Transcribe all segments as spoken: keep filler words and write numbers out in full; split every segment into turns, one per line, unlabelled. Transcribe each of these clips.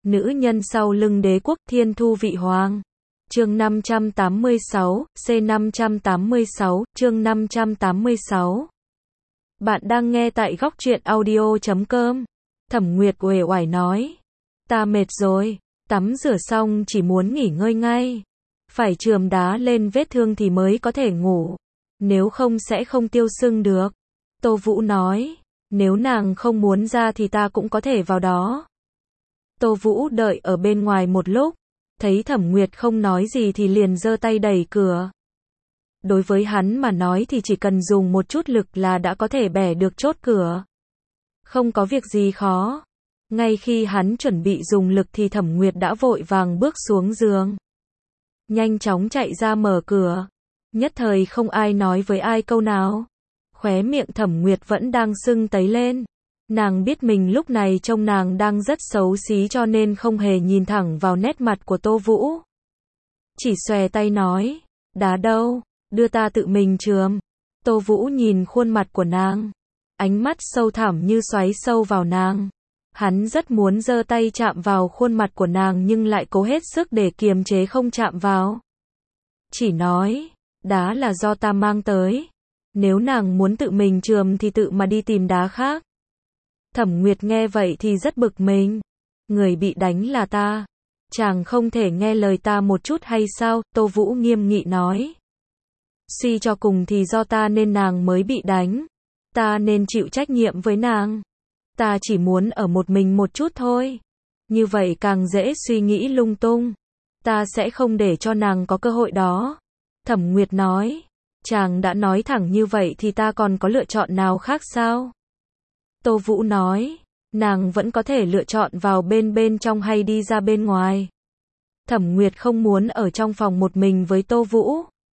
Nữ nhân sau lưng đế quốc Thiên Thu Vị Hoàng. Chương năm trăm tám mươi sáu, C năm trăm tám mươi sáu, chương năm trăm tám mươi sáu. Bạn đang nghe tại góc truyện audio chấm com. Thẩm Nguyệt uể oải nói. Ta mệt rồi, tắm rửa xong chỉ muốn nghỉ ngơi ngay. Phải chườm đá lên vết thương thì mới có thể ngủ. Nếu không sẽ không tiêu sưng được. Tô Vũ nói. Nếu nàng không muốn ra thì ta cũng có thể vào đó. Tô Vũ đợi ở bên ngoài một lúc. Thấy Thẩm Nguyệt không nói gì thì liền giơ tay đẩy cửa. Đối với hắn mà nói thì chỉ cần dùng một chút lực là đã có thể bẻ được chốt cửa. Không có việc gì khó. Ngay khi hắn chuẩn bị dùng lực thì Thẩm Nguyệt đã vội vàng bước xuống giường. Nhanh chóng chạy ra mở cửa. Nhất thời không ai nói với ai câu nào. Khóe miệng Thẩm Nguyệt vẫn đang sưng tấy lên. Nàng biết mình lúc này trông nàng đang rất xấu xí cho nên không hề nhìn thẳng vào nét mặt của Tô Vũ. Chỉ xòe tay nói, đá đâu, đưa ta tự mình chườm. Tô Vũ nhìn khuôn mặt của nàng, ánh mắt sâu thẳm như xoáy sâu vào nàng. Hắn rất muốn giơ tay chạm vào khuôn mặt của nàng nhưng lại cố hết sức để kiềm chế không chạm vào. Chỉ nói, đá là do ta mang tới. Nếu nàng muốn tự mình chườm thì tự mà đi tìm đá khác. Thẩm Nguyệt nghe vậy thì rất bực mình. Người bị đánh là ta. Chàng không thể nghe lời ta một chút hay sao? Tô Vũ nghiêm nghị nói. Suy cho cùng thì do ta nên nàng mới bị đánh. Ta nên chịu trách nhiệm với nàng. Ta chỉ muốn ở một mình một chút thôi. Như vậy càng dễ suy nghĩ lung tung. Ta sẽ không để cho nàng có cơ hội đó. Thẩm Nguyệt nói. Chàng đã nói thẳng như vậy thì ta còn có lựa chọn nào khác sao? Tô Vũ nói, nàng vẫn có thể lựa chọn vào bên bên trong hay đi ra bên ngoài. Thẩm Nguyệt không muốn ở trong phòng một mình với Tô Vũ.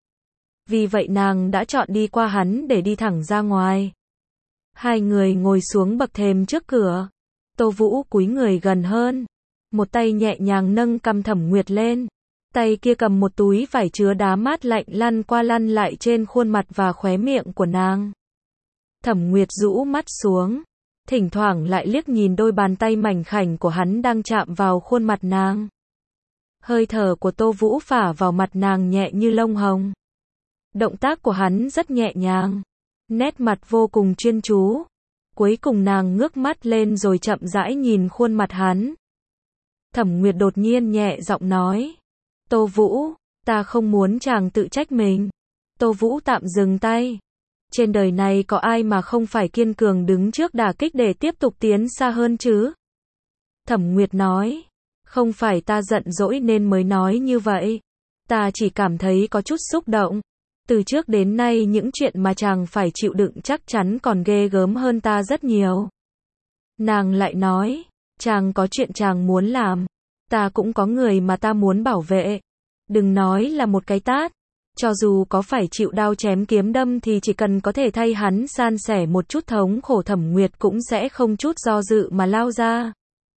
Vì vậy nàng đã chọn đi qua hắn để đi thẳng ra ngoài. Hai người ngồi xuống bậc thềm trước cửa. Tô Vũ cúi người gần hơn. Một tay nhẹ nhàng nâng cằm Thẩm Nguyệt lên. Tay kia cầm một túi vải chứa đá mát lạnh lăn qua lăn lại trên khuôn mặt và khóe miệng của nàng. Thẩm Nguyệt rũ mắt xuống. Thỉnh thoảng lại liếc nhìn đôi bàn tay mảnh khảnh của hắn đang chạm vào khuôn mặt nàng. Hơi thở của Tô Vũ phả vào mặt nàng nhẹ như lông hồng. Động tác của hắn rất nhẹ nhàng. Nét mặt vô cùng chuyên chú. Cuối cùng nàng ngước mắt lên rồi chậm rãi nhìn khuôn mặt hắn. Thẩm Nguyệt đột nhiên nhẹ giọng nói. Tô Vũ, ta không muốn chàng tự trách mình. Tô Vũ tạm dừng tay. Trên đời này có ai mà không phải kiên cường đứng trước đả kích để tiếp tục tiến xa hơn chứ? Thẩm Nguyệt nói, không phải ta giận dỗi nên mới nói như vậy. Ta chỉ cảm thấy có chút xúc động. Từ trước đến nay những chuyện mà chàng phải chịu đựng chắc chắn còn ghê gớm hơn ta rất nhiều. Nàng lại nói, chàng có chuyện chàng muốn làm. Ta cũng có người mà ta muốn bảo vệ. Đừng nói là một cái tát. Cho dù có phải chịu đao chém kiếm đâm thì chỉ cần có thể thay hắn san sẻ một chút thống khổ Thẩm Nguyệt cũng sẽ không chút do dự mà lao ra.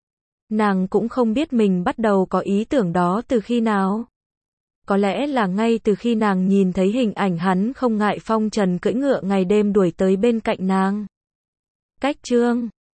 Nàng cũng không biết mình bắt đầu có ý tưởng đó từ khi nào. Có lẽ là ngay từ khi nàng nhìn thấy hình ảnh hắn không ngại phong trần cưỡi ngựa ngày đêm đuổi tới bên cạnh nàng. Cách chương